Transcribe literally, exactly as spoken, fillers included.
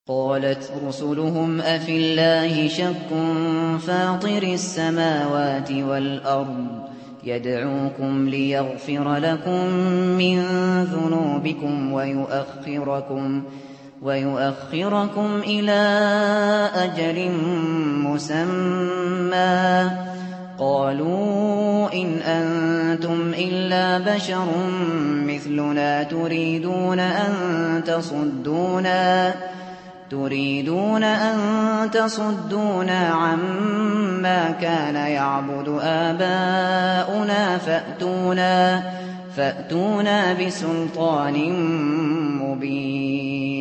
قالت رسلهم أفي الله شك فاطر السماوات والأرض يدعوكم ليغفر لكم من ذنوبكم ويؤخركم, ويؤخركم إلى أجل مسمى قالوا إن أنتم إلا بشر مثلنا تريدون أن تصدونا تريدون أن تصدونا عما كان يعبد آباؤنا فأتونا, فأتونا بسلطان مبين.